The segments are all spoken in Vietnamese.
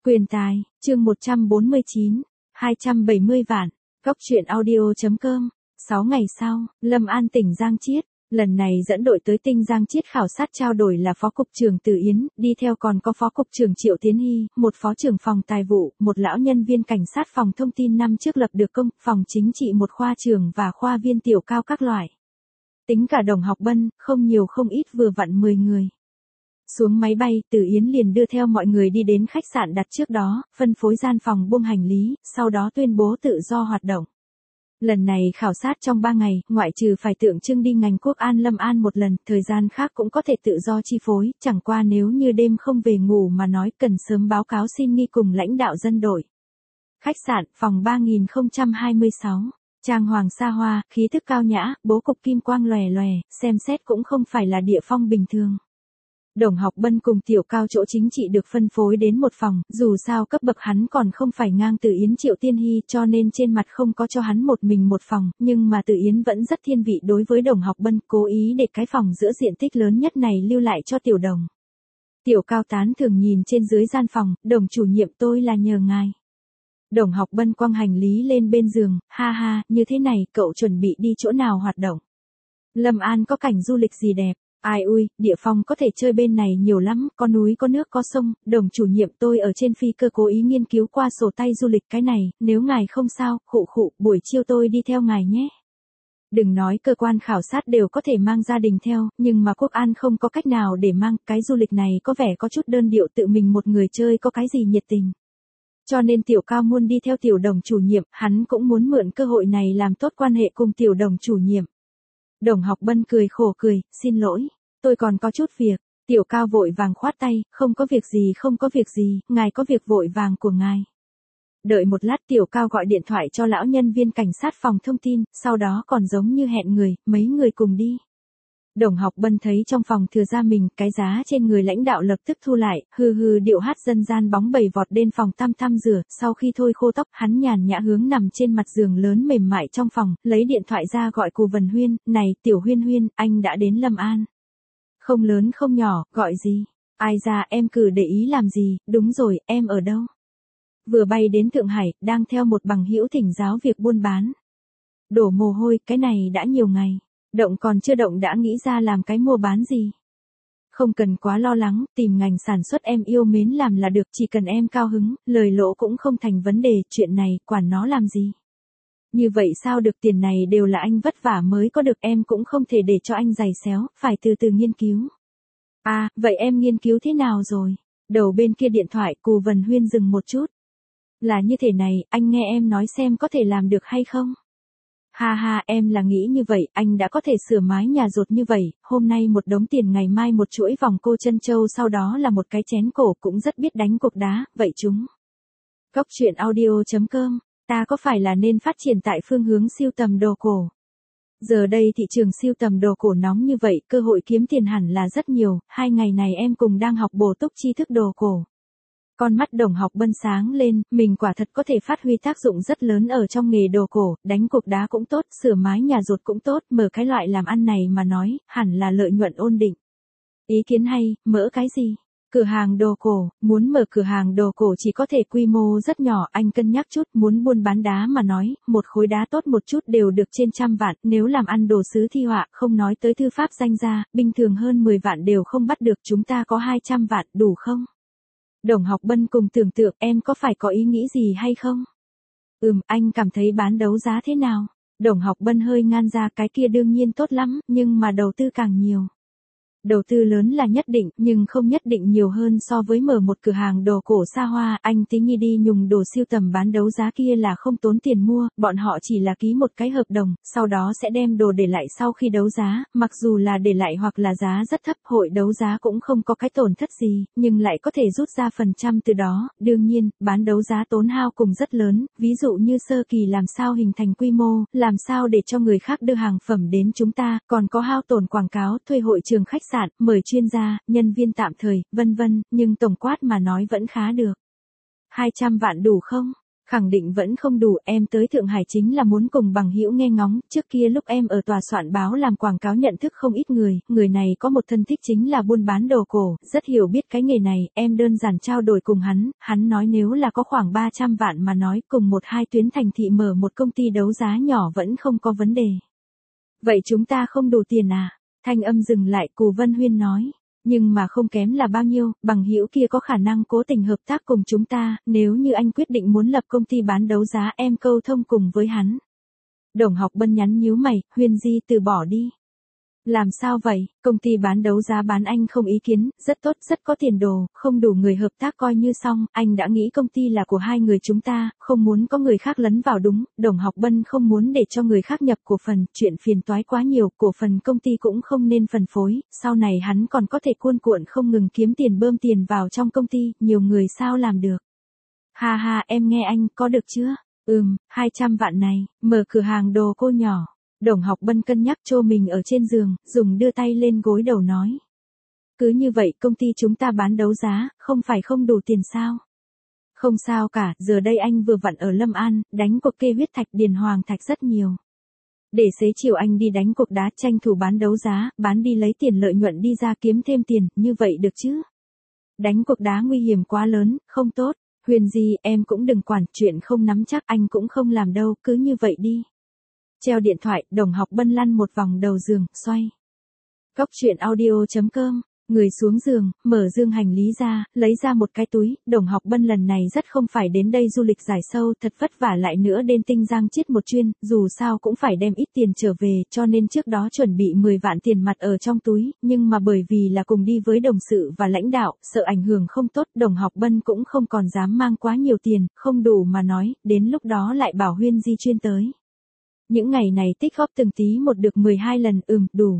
Quyền tài, chương 149, 270 vạn, Góc truyện audio.com. 6 ngày sau, Lâm An tỉnh Giang Chiết, lần này dẫn đội tới tinh Giang Chiết khảo sát trao đổi là Phó Cục trưởng Từ Yến, đi theo còn có Phó Cục trưởng Triệu Tiến Hy, một Phó trưởng phòng tài vụ, một lão nhân viên cảnh sát phòng thông tin năm trước lập được công, phòng chính trị một khoa trưởng và khoa viên tiểu cao các loại. Tính cả đồng học Bân, không nhiều không ít vừa vặn 10 người. Xuống máy bay, Từ Yến liền đưa theo mọi người đi đến khách sạn đặt trước đó, phân phối gian phòng buông hành lý, sau đó tuyên bố tự do hoạt động. Lần này khảo sát trong 3 ngày, ngoại trừ phải tượng trưng đi ngành quốc an Lâm An một lần, thời gian khác cũng có thể tự do chi phối, chẳng qua nếu như đêm không về ngủ mà nói cần sớm báo cáo xin nghi cùng lãnh đạo dân đội. Khách sạn, phòng 3026. Trang hoàng xa hoa, khí thức cao nhã, bố cục kim quang lòe lòe, xem xét cũng không phải là địa phong bình thường. Đồng học Bân cùng tiểu cao chỗ chính trị được phân phối đến một phòng, dù sao cấp bậc hắn còn không phải ngang Từ Yến Triệu Tiên Hy cho nên trên mặt không có cho hắn một mình một phòng, nhưng mà Từ Yến vẫn rất thiên vị đối với đồng học Bân, cố ý để cái phòng giữa diện tích lớn nhất này lưu lại cho tiểu đồng. Tiểu cao tán thường nhìn trên dưới gian phòng, đồng chủ nhiệm tôi là nhờ ngài. Đồng học Bân quăng hành lý lên bên giường, ha ha, như thế này cậu chuẩn bị đi chỗ nào hoạt động? Lâm An có cảnh du lịch gì đẹp? Ai ui, địa phong có thể chơi bên này nhiều lắm, có núi có nước có sông, đồng chủ nhiệm tôi ở trên phi cơ cố ý nghiên cứu qua sổ tay du lịch cái này, nếu ngài không sao, khụ, buổi chiều tôi đi theo ngài nhé. Đừng nói cơ quan khảo sát đều có thể mang gia đình theo, nhưng mà quốc an không có cách nào để mang, cái du lịch này có vẻ có chút đơn điệu tự mình một người chơi có cái gì nhiệt tình. Cho nên tiểu cao muốn đi theo tiểu đồng chủ nhiệm, hắn cũng muốn mượn cơ hội này làm tốt quan hệ cùng tiểu đồng chủ nhiệm. Đồng học Bân cười khổ cười, xin lỗi, tôi còn có chút việc, tiểu cao vội vàng khoát tay, không có việc gì, ngài có việc vội vàng của ngài. Đợi một lát tiểu cao gọi điện thoại cho lão nhân viên cảnh sát phòng thông tin, sau đó còn giống như hẹn người, mấy người cùng đi. Đồng học Bân thấy trong phòng thừa ra mình, cái giá trên người lãnh đạo lập tức thu lại, hừ điệu hát dân gian bóng bầy vọt đến phòng tăm rửa, sau khi thôi khô tóc, hắn nhàn nhã hướng nằm trên mặt giường lớn mềm mại trong phòng, lấy điện thoại ra gọi Cù Vân Huyên, này, tiểu Huyên, anh đã đến Lâm An. Không lớn không nhỏ, gọi gì? Ai ra em cứ để ý làm gì, đúng rồi, em ở đâu? Vừa bay đến Thượng Hải, đang theo một bằng hữu thỉnh giáo việc buôn bán. Đổ mồ hôi, cái này đã nhiều ngày. Động còn chưa động đã nghĩ ra làm cái mua bán gì. Không cần quá lo lắng, tìm ngành sản xuất em yêu mến làm là được, chỉ cần em cao hứng, lời lỗ cũng không thành vấn đề, chuyện này, quản nó làm gì. Như vậy sao được, tiền này đều là anh vất vả mới có được, em cũng không thể để cho anh giày xéo, phải từ từ nghiên cứu. À, vậy em nghiên cứu thế nào rồi? Đầu bên kia điện thoại Cù Vân Huyên dừng một chút. Là như thế này, anh nghe em nói xem có thể làm được hay không? Ha, em là nghĩ như vậy, anh đã có thể sửa mái nhà rột như vậy, hôm nay một đống tiền ngày mai một chuỗi vòng cô chân châu sau đó là một cái chén cổ cũng rất biết đánh cuộc đá, vậy chúng. Góc truyện audio.com, ta có phải là nên phát triển tại phương hướng sưu tầm đồ cổ? Giờ đây thị trường sưu tầm đồ cổ nóng như vậy, cơ hội kiếm tiền hẳn là rất nhiều, 2 ngày này em cùng đang học bổ túc tri thức đồ cổ. Con mắt đồng học Bân sáng lên, mình quả thật có thể phát huy tác dụng rất lớn ở trong nghề đồ cổ, đánh cuộc đá cũng tốt, sửa mái nhà rột cũng tốt, mở cái loại làm ăn này mà nói, hẳn là lợi nhuận ổn định. Ý kiến hay, mở cái gì? Cửa hàng đồ cổ, muốn mở cửa hàng đồ cổ chỉ có thể quy mô rất nhỏ, anh cân nhắc chút, muốn buôn bán đá mà nói, một khối đá tốt một chút đều được trên 100 vạn, nếu làm ăn đồ sứ thi họa, không nói tới thư pháp danh gia, bình thường hơn 10 vạn đều không bắt được, chúng ta có 200 vạn, đủ không? Đồng học Bân cùng tưởng tượng, em có phải có ý nghĩ gì hay không? Anh cảm thấy bán đấu giá thế nào? Đồng học Bân hơi ngan ra, cái kia đương nhiên tốt lắm, nhưng mà đầu tư càng nhiều. Đầu tư lớn là nhất định, nhưng không nhất định nhiều hơn so với mở một cửa hàng đồ cổ xa hoa, anh tí nhi đi nhung đồ siêu tầm bán đấu giá kia là không tốn tiền mua, bọn họ chỉ là ký một cái hợp đồng, sau đó sẽ đem đồ để lại sau khi đấu giá, mặc dù là để lại hoặc là giá rất thấp, hội đấu giá cũng không có cái tổn thất gì, nhưng lại có thể rút ra phần trăm từ đó, đương nhiên, bán đấu giá tốn hao cùng rất lớn, ví dụ như sơ kỳ làm sao hình thành quy mô, làm sao để cho người khác đưa hàng phẩm đến chúng ta, còn có hao tổn quảng cáo, thuê hội trường khách sạn, mời chuyên gia, nhân viên tạm thời, vân vân, nhưng tổng quát mà nói vẫn khá được. 200 vạn đủ không? Khẳng định vẫn không đủ, em tới Thượng Hải chính là muốn cùng bằng hữu nghe ngóng, trước kia lúc em ở tòa soạn báo làm quảng cáo nhận thức không ít người này có một thân thích chính là buôn bán đồ cổ, rất hiểu biết cái nghề này, em đơn giản trao đổi cùng hắn nói nếu là có khoảng 300 vạn mà nói cùng một hai tuyến thành thị mở một công ty đấu giá nhỏ vẫn không có vấn đề. Vậy chúng ta không đủ tiền à? Thanh âm dừng lại, Cù Vân Huyên nói. Nhưng mà không kém là bao nhiêu, bằng hữu kia có khả năng cố tình hợp tác cùng chúng ta, nếu như anh quyết định muốn lập công ty bán đấu giá em câu thông cùng với hắn. Đồng Học Bân nhắn nhíu mày, Huyên Di từ bỏ đi. Làm sao vậy, công ty bán đấu giá bán anh không ý kiến, rất tốt, rất có tiền đồ, không đủ người hợp tác coi như xong, anh đã nghĩ công ty là của hai người chúng ta, không muốn có người khác lấn vào đúng, Đồng Học Bân không muốn để cho người khác nhập cổ phần, chuyện phiền toái quá nhiều, cổ phần công ty cũng không nên phân phối, sau này hắn còn có thể cuồn cuộn không ngừng kiếm tiền bơm tiền vào trong công ty, nhiều người sao làm được. Ha ha, em nghe anh, có được chưa? 200 vạn này, mở cửa hàng đồ cô nhỏ. Đồng Học Bân cân nhắc trô mình ở trên giường, dùng đưa tay lên gối đầu nói. Cứ như vậy công ty chúng ta bán đấu giá, không phải không đủ tiền sao? Không sao cả, giờ đây anh vừa vặn ở Lâm An, đánh cuộc kê huyết thạch điền hoàng thạch rất nhiều. Để xế chiều anh đi đánh cuộc đá tranh thủ bán đấu giá, bán đi lấy tiền lợi nhuận đi ra kiếm thêm tiền, như vậy được chứ? Đánh cuộc đá nguy hiểm quá lớn, không tốt. Huyền Di, em cũng đừng quản, chuyện không nắm chắc anh cũng không làm đâu, cứ như vậy đi. Treo điện thoại, Đồng Học Bân lăn một vòng đầu giường, xoay. Cóc truyện audio.com, người xuống giường, mở dương hành lý ra, lấy ra một cái túi, Đồng Học Bân lần này rất không phải đến đây du lịch giải sâu, thật vất vả lại nữa đến Tinh Giang Chiết một chuyên, dù sao cũng phải đem ít tiền trở về, cho nên trước đó chuẩn bị 10 vạn tiền mặt ở trong túi, nhưng mà bởi vì là cùng đi với đồng sự và lãnh đạo, sợ ảnh hưởng không tốt, Đồng Học Bân cũng không còn dám mang quá nhiều tiền, không đủ mà nói, đến lúc đó lại bảo Huyên Di chuyên tới. Những ngày này tích góp từng tí một được 12 lần, đủ.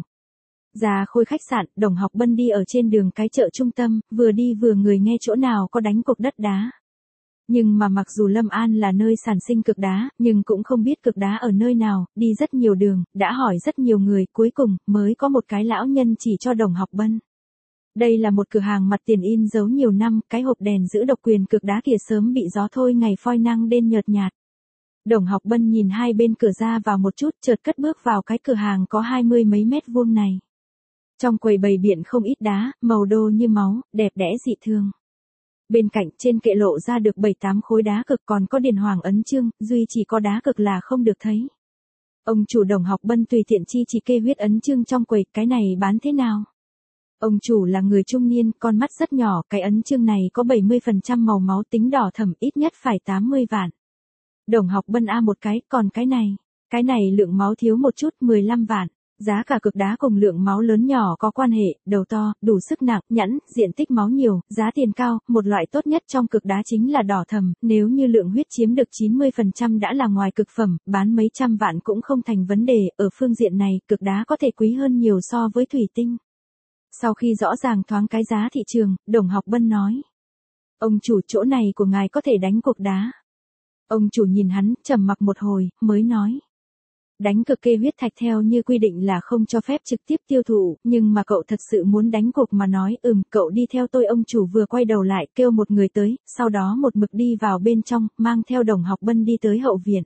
Ra Khôi khách sạn, Đồng Học Bân đi ở trên đường cái chợ trung tâm, vừa đi vừa người nghe chỗ nào có đánh cuộc đất đá. Nhưng mà mặc dù Lâm An là nơi sản sinh cực đá, nhưng cũng không biết cực đá ở nơi nào, đi rất nhiều đường, đã hỏi rất nhiều người, cuối cùng, mới có một cái lão nhân chỉ cho Đồng Học Bân. Đây là một cửa hàng mặt tiền in dấu nhiều năm, cái hộp đèn giữ độc quyền cực đá kia sớm bị gió thôi ngày phoi năng đen nhợt nhạt. Đồng Học Bân nhìn hai bên cửa ra vào một chút, chợt cất bước vào cái cửa hàng có 20 mấy mét vuông này. Trong quầy bày biện không ít đá, màu đô như máu, đẹp đẽ dị thường. Bên cạnh trên kệ lộ ra được 7-8 khối đá cực, còn có điền hoàng ấn chương, duy chỉ có đá cực là không được thấy. Ông chủ Đồng Học Bân tùy tiện chi chỉ kê huyết ấn chương trong quầy, cái này bán thế nào? Ông chủ là người trung niên, con mắt rất nhỏ, cái ấn chương này có 70% màu máu tính đỏ thẫm, ít nhất phải 80 vạn. Đồng Học Bân một cái, còn cái này lượng máu thiếu một chút, 15 vạn. Giá cả cực đá cùng lượng máu lớn nhỏ có quan hệ, đầu to, đủ sức nặng, nhẵn, diện tích máu nhiều, giá tiền cao, một loại tốt nhất trong cực đá chính là đỏ thẫm, nếu như lượng huyết chiếm được 90% đã là ngoài cực phẩm, bán mấy trăm vạn cũng không thành vấn đề, ở phương diện này, cực đá có thể quý hơn nhiều so với thủy tinh. Sau khi rõ ràng thoáng cái giá thị trường, Đồng Học Bân nói. Ông chủ, chỗ này của ngài có thể đánh cuộc đá. Ông chủ nhìn hắn, trầm mặc một hồi, mới nói. Đánh cực kê huyết thạch theo như quy định là không cho phép trực tiếp tiêu thụ, nhưng mà cậu thật sự muốn đánh cuộc mà nói, cậu đi theo tôi. Ông chủ vừa quay đầu lại, kêu một người tới, sau đó một mực đi vào bên trong, mang theo Đồng Học Bân đi tới hậu viện.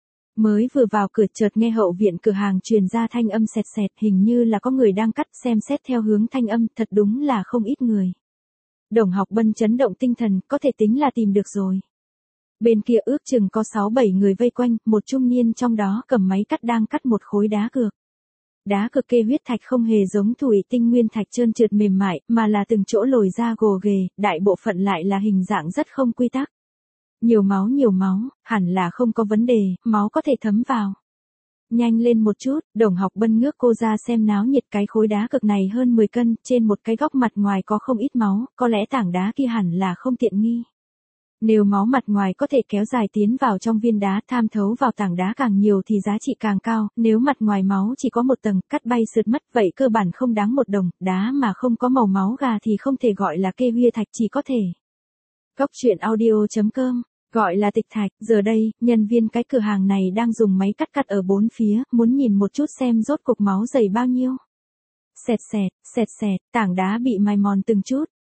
Mới vừa vào cửa chợt nghe hậu viện cửa hàng truyền ra thanh âm sẹt sẹt, hình như là có người đang cắt, xem xét theo hướng thanh âm, thật đúng là không ít người. Đồng Học Bân chấn động tinh thần, có thể tính là tìm được rồi. Bên kia ước chừng có 6-7 người vây quanh, một trung niên trong đó cầm máy cắt đang cắt một khối đá cược. Đá cực kê huyết thạch không hề giống thủy tinh nguyên thạch trơn trượt mềm mại, mà là từng chỗ lồi ra gồ ghề, đại bộ phận lại là hình dạng rất không quy tắc. Nhiều máu, hẳn là không có vấn đề, máu có thể thấm vào. Nhanh lên một chút, Đồng Học Bân ngước cô ra xem náo nhiệt, cái khối đá cực này hơn 10 cân, trên một cái góc mặt ngoài có không ít máu, có lẽ tảng đá kia hẳn là không tiện nghi. Nếu máu mặt ngoài có thể kéo dài tiến vào trong viên đá, tham thấu vào tảng đá càng nhiều thì giá trị càng cao, nếu mặt ngoài máu chỉ có một tầng, cắt bay sượt mất, vậy cơ bản không đáng một đồng, đá mà không có màu máu gà thì không thể gọi là kê huyết thạch, chỉ có thể. Cóc truyện audio.com, gọi là tịch thạch, giờ đây, nhân viên cái cửa hàng này đang dùng máy cắt ở bốn phía, muốn nhìn một chút xem rốt cục máu dày bao nhiêu. Sẹt sẹt, tảng đá bị mài mòn từng chút.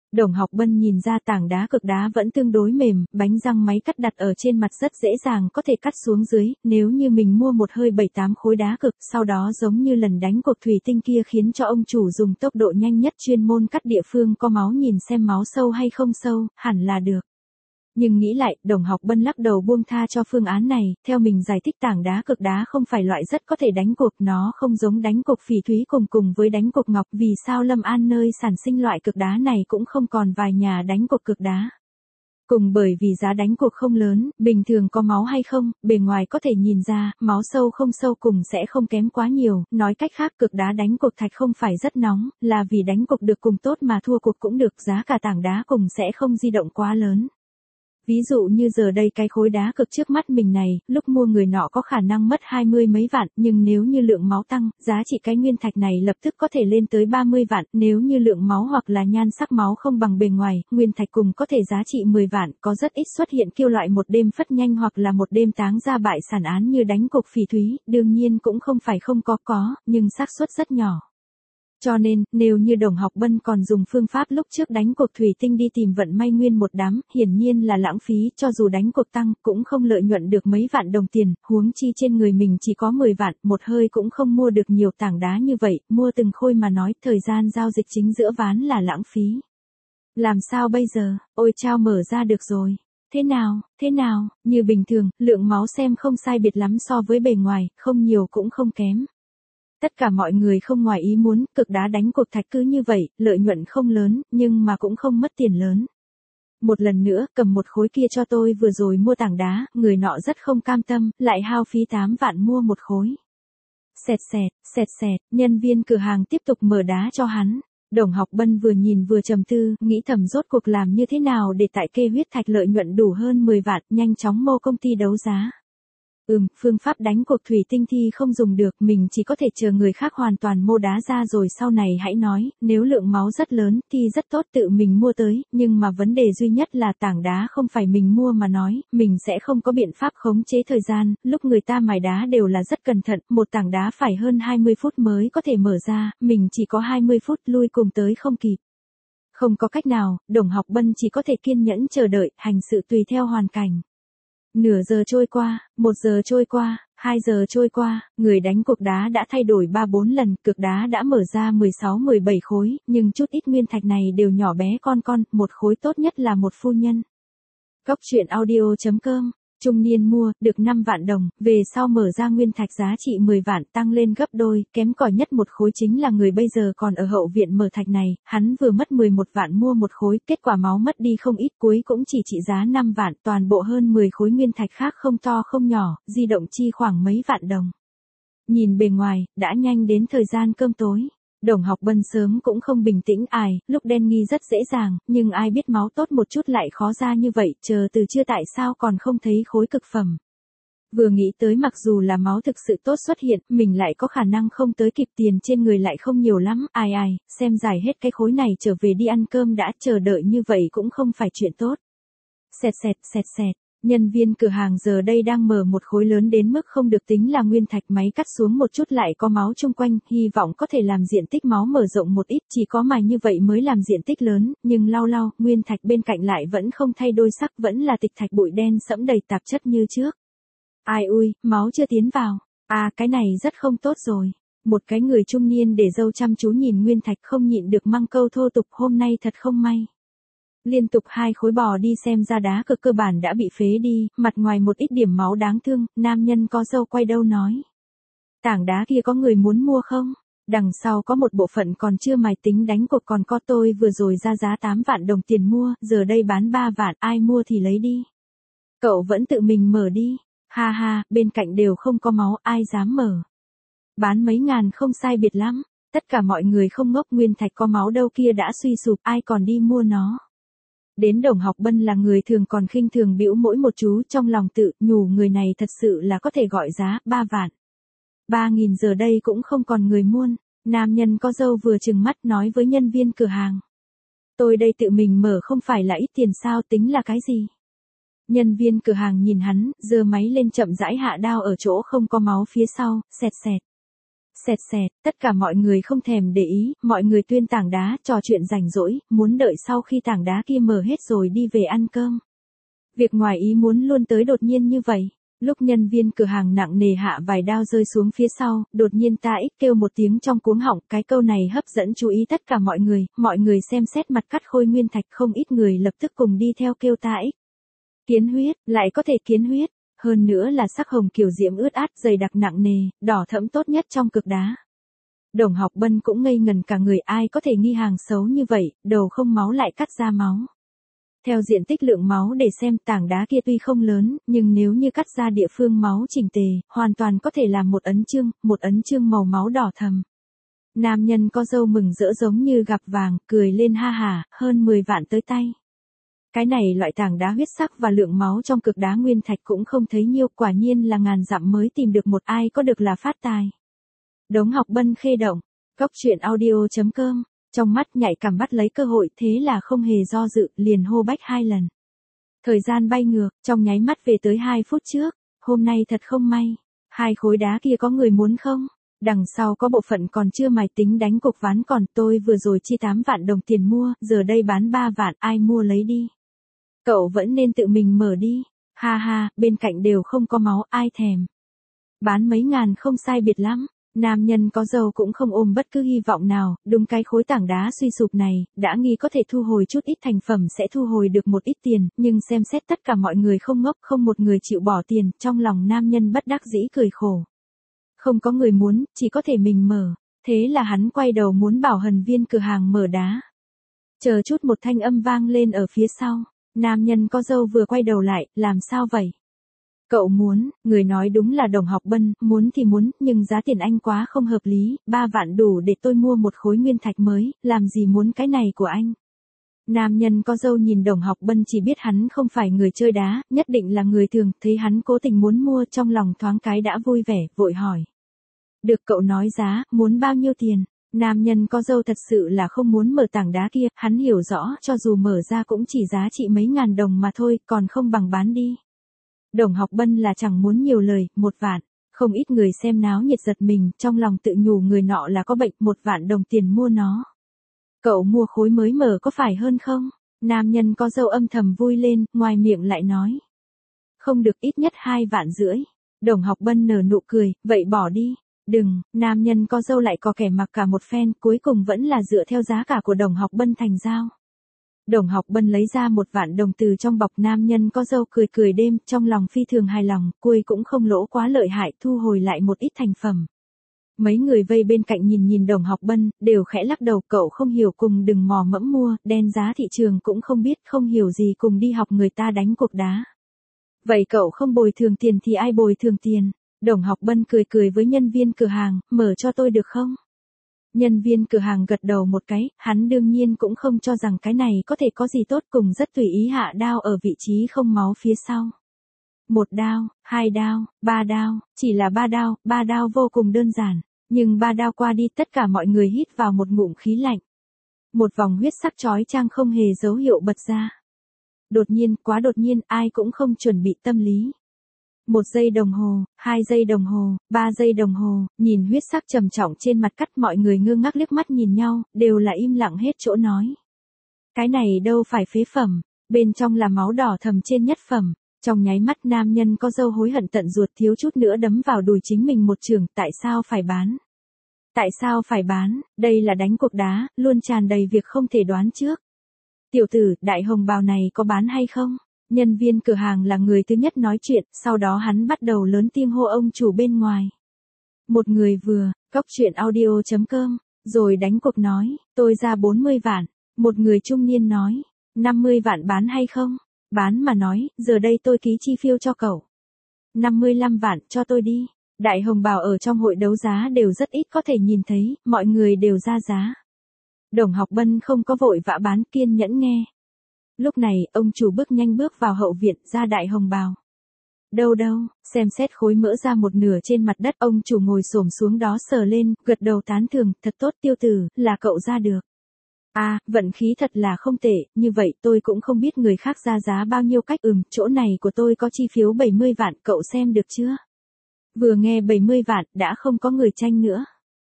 Đồng Học Bân nhìn ra tảng đá cực đá vẫn tương đối mềm, bánh răng máy cắt đặt ở trên mặt rất dễ dàng có thể cắt xuống dưới, nếu như mình mua một hơi 7-8 khối đá cực, sau đó giống như lần đánh cuộc thủy tinh kia khiến cho ông chủ dùng tốc độ nhanh nhất chuyên môn cắt địa phương có máu nhìn xem máu sâu hay không sâu, hẳn là được. Nhưng nghĩ lại, Đồng Học Bân lắc đầu buông tha cho phương án này, theo mình giải thích tảng đá cực đá không phải loại rất có thể đánh cuộc, nó không giống đánh cuộc phỉ thúy cùng với đánh cuộc ngọc, vì sao Lâm An nơi sản sinh loại cực đá này cũng không còn vài nhà đánh cuộc cực đá. Cùng bởi vì giá đánh cuộc không lớn, bình thường có máu hay không, bề ngoài có thể nhìn ra, máu sâu không sâu cùng sẽ không kém quá nhiều, nói cách khác cực đá đánh cuộc thạch không phải rất nóng, là vì đánh cuộc được cùng tốt mà thua cuộc cũng được, giá cả tảng đá cùng sẽ không di động quá lớn. Ví dụ như giờ đây cái khối đá cực trước mắt mình này, lúc mua người nọ có khả năng mất 20 mấy vạn, nhưng nếu như lượng máu tăng, giá trị cái nguyên thạch này lập tức có thể lên tới 30 vạn, nếu như lượng máu hoặc là nhan sắc máu không bằng bề ngoài, nguyên thạch cùng có thể giá trị 10 vạn, có rất ít xuất hiện kêu loại một đêm phất nhanh hoặc là một đêm táng ra bại sản án như đánh cuộc phỉ thúy, đương nhiên cũng không phải không có, nhưng xác suất rất nhỏ. Cho nên, nếu như Đồng Học Bân còn dùng phương pháp lúc trước đánh cuộc thủy tinh đi tìm vận may nguyên một đám, hiển nhiên là lãng phí, cho dù đánh cuộc tăng, cũng không lợi nhuận được mấy vạn đồng tiền, huống chi trên người mình chỉ có 10 vạn, một hơi cũng không mua được nhiều tảng đá như vậy, mua từng khôi mà nói, thời gian giao dịch chính giữa ván là lãng phí. Làm sao bây giờ, ôi chao mở ra được rồi. Thế nào, như bình thường, lượng máu xem không sai biệt lắm so với bề ngoài, không nhiều cũng không kém. Tất cả mọi người không ngoài ý muốn, cực đá đánh cuộc thạch cứ như vậy, lợi nhuận không lớn, nhưng mà cũng không mất tiền lớn. Một lần nữa, cầm một khối kia cho tôi vừa rồi mua tảng đá, người nọ rất không cam tâm, lại hao phí 8 vạn mua một khối. Xẹt, nhân viên cửa hàng tiếp tục mở đá cho hắn. Đồng Học Bân vừa nhìn vừa trầm tư, nghĩ thầm rốt cuộc làm như thế nào để tại kê huyết thạch lợi nhuận đủ hơn 10 vạn, nhanh chóng mô công ty đấu giá. Phương pháp đánh cuộc thủy tinh thì không dùng được, mình chỉ có thể chờ người khác hoàn toàn mô đá ra rồi sau này hãy nói, nếu lượng máu rất lớn thì rất tốt tự mình mua tới, nhưng mà vấn đề duy nhất là tảng đá không phải mình mua mà nói, mình sẽ không có biện pháp khống chế thời gian, lúc người ta mài đá đều là rất cẩn thận, một tảng đá phải hơn 20 phút mới có thể mở ra, mình chỉ có 20 phút lui cùng tới không kịp. Không có cách nào, Đồng Học Bân chỉ có thể kiên nhẫn chờ đợi, hành sự tùy theo hoàn cảnh. Nửa giờ trôi qua, 1 giờ trôi qua, 2 giờ trôi qua, người đánh cuộc đá đã thay đổi 3-4 lần, cực đá đã mở ra 16-17 khối, nhưng chút ít nguyên thạch này đều nhỏ bé con, một khối tốt nhất là một phu nhân. Cóc truyện audio.com, trung niên mua, được 5 vạn đồng, về sau mở ra nguyên thạch giá trị 10 vạn tăng lên gấp đôi, kém cỏi nhất một khối chính là người bây giờ còn ở hậu viện mở thạch này, hắn vừa mất 11 vạn mua một khối, kết quả máu mất đi không ít cuối cũng chỉ trị giá 5 vạn, toàn bộ hơn 10 khối nguyên thạch khác không to không nhỏ, di động chi khoảng mấy vạn đồng. Nhìn bề ngoài, đã nhanh đến thời gian cơm tối. Đồng Học Bân sớm cũng không bình tĩnh lúc đen nghi rất dễ dàng, nhưng ai biết máu tốt một chút lại khó ra như vậy, chờ từ chưa tại sao còn không thấy khối cực phẩm. Vừa nghĩ tới mặc dù là máu thực sự tốt xuất hiện, mình lại có khả năng không tới kịp tiền trên người lại không nhiều lắm, xem giải hết cái khối này trở về đi ăn cơm đã, chờ đợi như vậy cũng không phải chuyện tốt. Xẹt. Nhân viên cửa hàng giờ đây đang mở một khối lớn đến mức không được tính là nguyên thạch, máy cắt xuống một chút lại có máu chung quanh, hy vọng có thể làm diện tích máu mở rộng một ít, chỉ có mài như vậy mới làm diện tích lớn, nhưng lau, nguyên thạch bên cạnh lại vẫn không thay đổi sắc, vẫn là tịch thạch bụi đen sẫm đầy tạp chất như trước. Ai ui, máu chưa tiến vào. Cái này rất không tốt rồi. Một cái người trung niên để râu chăm chú nhìn nguyên thạch không nhịn được mang câu thô tục, hôm nay thật không may. Liên tục 2 khối bò đi xem ra đá cực cơ bản đã bị phế đi, mặt ngoài một ít điểm máu đáng thương, nam nhân có râu quay đâu nói. Tảng đá kia có người muốn mua không? Đằng sau có một bộ phận còn chưa mài tính đánh cuộc còn có tôi vừa rồi ra giá 8 vạn đồng tiền mua, giờ đây bán 3 vạn, ai mua thì lấy đi. Cậu vẫn tự mình mở đi. Ha, bên cạnh đều không có máu, ai dám mở. Bán mấy ngàn không sai biệt lắm, tất cả mọi người không ngốc, nguyên thạch có máu đâu kia đã suy sụp, ai còn đi mua nó. Đến Đồng Học Bân là người thường còn khinh thường bĩu mỗi một chú, trong lòng tự nhủ người này thật sự là có thể gọi giá 3 vạn. 3.000 giờ đây cũng không còn người muôn. Nam nhân có râu vừa trừng mắt nói với nhân viên cửa hàng. Tôi đây tự mình mở không phải là ít tiền sao, tính là cái gì? Nhân viên cửa hàng nhìn hắn, giơ máy lên chậm rãi hạ đao ở chỗ không có máu phía sau, xẹt. Xẹt xẹt, tất cả mọi người không thèm để ý, mọi người tuyên tảng đá trò chuyện rảnh rỗi, muốn đợi sau khi tảng đá kia mở hết rồi đi về ăn cơm. Việc ngoài ý muốn luôn tới đột nhiên như vậy. Lúc nhân viên cửa hàng nặng nề hạ vài đao rơi xuống phía sau, đột nhiên ta ích kêu một tiếng trong cuống họng, cái câu này hấp dẫn chú ý tất cả mọi người xem xét mặt cắt khôi nguyên thạch, không ít người lập tức cùng đi theo kêu ta ích. Kiến huyết, lại có thể kiến huyết, hơn nữa là sắc hồng kiểu diễm ướt át dày đặc nặng nề, đỏ thẫm tốt nhất trong cực đá. Đồng Học Bân cũng ngây ngần cả người, ai có thể nghi hàng xấu như vậy, đầu không máu lại cắt ra máu. Theo diện tích lượng máu để xem, tảng đá kia tuy không lớn, nhưng nếu như cắt ra địa phương máu chỉnh tề, hoàn toàn có thể làm một ấn chương màu máu đỏ thầm. Nam nhân có râu mừng rỡ giống như gặp vàng, cười lên ha hả, hơn 10 vạn tới tay. Cái này loại tảng đá huyết sắc và lượng máu trong cực đá nguyên thạch cũng không thấy nhiều, quả nhiên là ngàn dặm mới tìm được một, ai có được là phát tài. Đống Học Bân khê động, Cốc Truyện Audio.com, trong mắt nhạy cảm bắt lấy cơ hội, thế là không hề do dự, liền hô bách 2 lần. Thời gian bay ngược, trong nháy mắt về tới 2 phút trước, hôm nay thật không may. 2 khối đá kia có người muốn không? Đằng sau có bộ phận còn chưa mài tính đánh cục ván, còn tôi vừa rồi chi 8 vạn đồng tiền mua, giờ đây bán 3 vạn, ai mua lấy đi. Cậu vẫn nên tự mình mở đi. Ha ha, bên cạnh đều không có máu, ai thèm. Bán mấy ngàn không sai biệt lắm. Nam nhân có râu cũng không ôm bất cứ hy vọng nào, đúng cái khối tảng đá suy sụp này, đã nghi có thể thu hồi chút ít thành phẩm sẽ thu hồi được một ít tiền, nhưng xem xét tất cả mọi người không ngốc, không một người chịu bỏ tiền, trong lòng nam nhân bất đắc dĩ cười khổ. Không có người muốn, chỉ có thể mình mở, thế là hắn quay đầu muốn bảo hần viên cửa hàng mở đá. Chờ chút, một thanh âm vang lên ở phía sau, nam nhân có râu vừa quay đầu lại, làm sao vậy? Cậu muốn, người nói đúng là Đồng Học Bân, muốn thì muốn, nhưng giá tiền anh quá không hợp lý, 3 vạn đủ để tôi mua một khối nguyên thạch mới, làm gì muốn cái này của anh. Nam nhân có râu nhìn Đồng Học Bân chỉ biết hắn không phải người chơi đá, nhất định là người thường, thấy hắn cố tình muốn mua, trong lòng thoáng cái đã vui vẻ, vội hỏi. Được, cậu nói giá, muốn bao nhiêu tiền? Nam nhân có râu thật sự là không muốn mở tảng đá kia, hắn hiểu rõ cho dù mở ra cũng chỉ giá trị mấy ngàn đồng mà thôi, còn không bằng bán đi. Đồng Học Bân là chẳng muốn nhiều lời, 1 vạn. Không ít người xem náo nhiệt giật mình, trong lòng tự nhủ người nọ là có bệnh, 1 vạn đồng tiền mua nó. Cậu mua khối mới mở có phải hơn không? Nam nhân có râu âm thầm vui lên, ngoài miệng lại nói. Không được, ít nhất 2 vạn rưỡi. Đồng Học Bân nở nụ cười, vậy bỏ đi. Đừng, nam nhân có râu lại có kẻ mặc cả một phen, cuối cùng vẫn là dựa theo giá cả của Đồng Học Bân thành giao. Đồng Học Bân lấy ra 1 vạn đồng từ trong bọc, nam nhân có râu cười cười đêm, trong lòng phi thường hài lòng, cuối cũng không lỗ quá lợi hại, thu hồi lại một ít thành phẩm. Mấy người vây bên cạnh nhìn Đồng Học Bân, đều khẽ lắc đầu, cậu không hiểu cùng đừng mò mẫm mua, đen giá thị trường cũng không biết, không hiểu gì cùng đi học người ta đánh cuộc đá. Vậy cậu không bồi thường tiền thì ai bồi thường tiền? Đồng Học Bân cười cười với nhân viên cửa hàng, mở cho tôi được không? Nhân viên cửa hàng gật đầu một cái, hắn đương nhiên cũng không cho rằng cái này có thể có gì tốt, cùng rất tùy ý hạ đao ở vị trí không máu phía sau. 1 đao, 2 đao, 3 đao, chỉ là 3 đao vô cùng đơn giản, nhưng 3 đao qua đi tất cả mọi người hít vào một ngụm khí lạnh. Một vòng huyết sắc chói chang không hề dấu hiệu bật ra. Đột nhiên, quá đột nhiên, ai cũng không chuẩn bị tâm lý. 1 giây đồng hồ, 2 giây đồng hồ, 3 giây đồng hồ, nhìn huyết sắc trầm trọng trên mặt cắt, mọi người ngơ ngác liếc mắt nhìn nhau, đều là im lặng hết chỗ nói. Cái này đâu phải phế phẩm, bên trong là máu đỏ thầm trên nhất phẩm. Trong nháy mắt nam nhân có râu hối hận tận ruột, thiếu chút nữa đấm vào đùi chính mình một chưởng, tại sao phải bán? Tại sao phải bán? Đây là đánh cuộc đá, luôn tràn đầy việc không thể đoán trước. Tiểu tử, đại hồng bào này có bán hay không? Nhân viên cửa hàng là người thứ nhất nói chuyện, sau đó hắn bắt đầu lớn tiếng hô ông chủ bên ngoài. Một người vừa, Cốc Truyện Audio.com, rồi đánh cuộc nói, tôi ra 40 vạn. Một người trung niên nói, 50 vạn bán hay không? Bán mà nói, giờ đây tôi ký chi phiếu cho cậu. 55 vạn, cho tôi đi. Đại hồng bào ở trong hội đấu giá đều rất ít có thể nhìn thấy, mọi người đều ra giá. Đồng Học Bân không có vội vã bán, kiên nhẫn nghe. Lúc này, ông chủ bước nhanh bước vào hậu viện, ra đại hồng bào. Đâu, xem xét khối mỡ ra một nửa trên mặt đất, ông chủ ngồi xổm xuống đó sờ lên, gật đầu tán thưởng, thật tốt Tiêu tử, là cậu ra được. À, vận khí thật là không tệ, như vậy tôi cũng không biết người khác ra giá bao nhiêu cách, chỗ này của tôi có chi phiếu 70 vạn, cậu xem được chưa? Vừa nghe 70 vạn, đã không có người tranh nữa.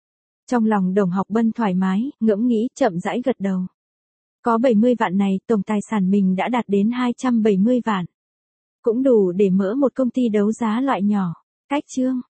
Trong lòng Đồng Học Bân thoải mái, ngẫm nghĩ, chậm rãi gật đầu. Có 70 vạn này, tổng tài sản mình đã đạt đến 270 vạn. Cũng đủ để mở một công ty đấu giá loại nhỏ. Cách chương